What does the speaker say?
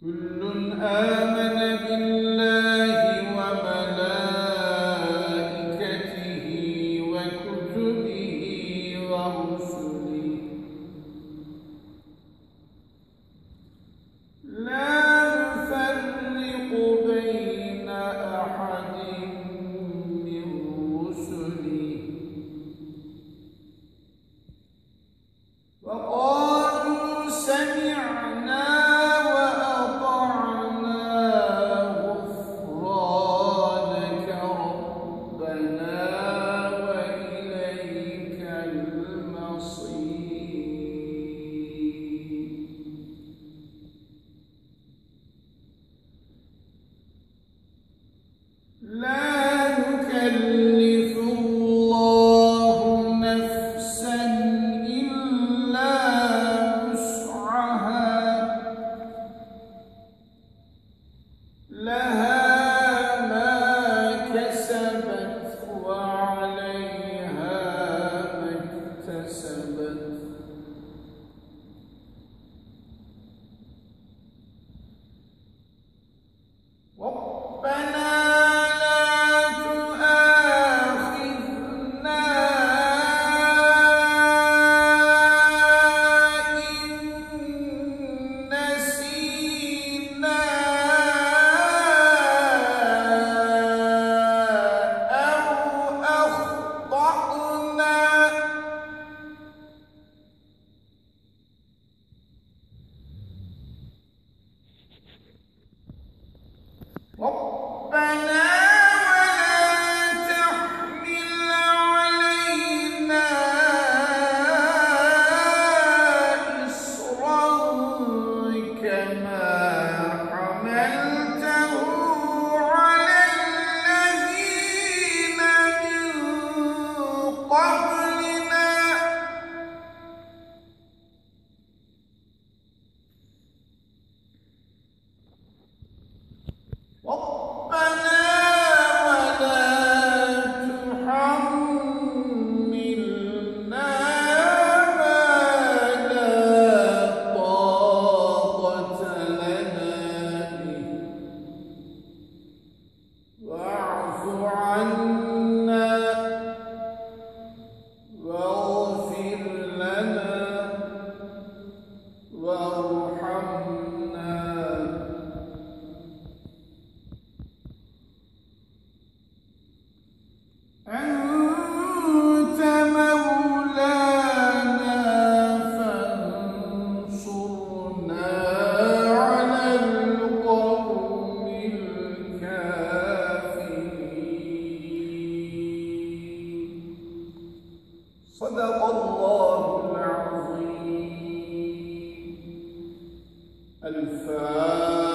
كل آمن بالله وملائكته وكتبه ورسله لا نفرق بين أحد من رسله وقالوا سمعنا غفرانك ربنا وإليك المصير لا يكلف الله نفسا إلا وسعها لها كسبت وعليها ما اكتسبت ربنا لا تؤاخذنا إن نسينا ربنا ولا تحمل علينا إصرا كما حملته على الذين من قبلنا ربنا ولا تحملنا ما لا طاقة لنا به واعف عنا واغفر لنا وارحمنا أنت مولانا فانصرنا على القوم الكافرين صدق الله العظيم. الفاتحة.